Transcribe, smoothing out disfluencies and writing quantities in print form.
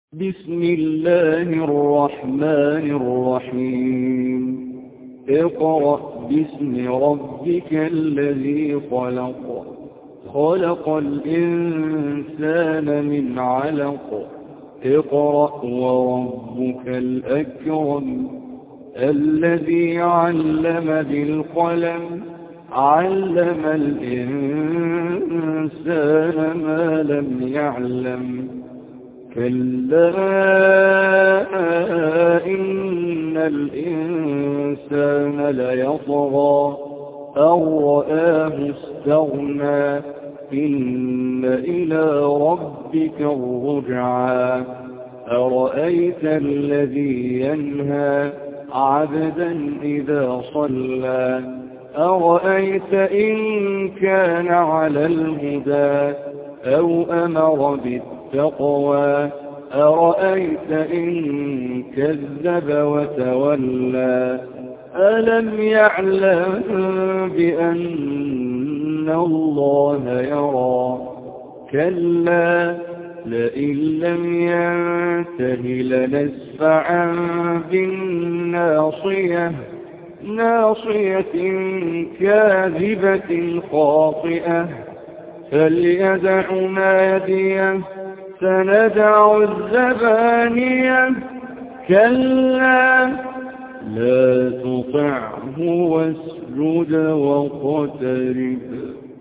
بسم الله الرحمن الرحيم اقرأ باسم ربك الذي خلق خلق الإنسان من علق اقرأ وربك الأكرم الذي علم بالقلم علم الإنسان ما لم يعلم كلا إن الإنسان ليطغى أن رآه استغنى إن إلى ربك الرجعى أرأيت الذي ينهى عبدا إذا صلى أرأيت إن كان على الهدى أو أمر بالتقوى أرأيت إن كذب وتولى ألم يعلم بأن الله يرى كلا لئن لم ينته لنسفعا بالناصية ناصية كاذبة خاطئة فليدع ناديه سندع الزبانية كلا لا تطعه واسجد واقترب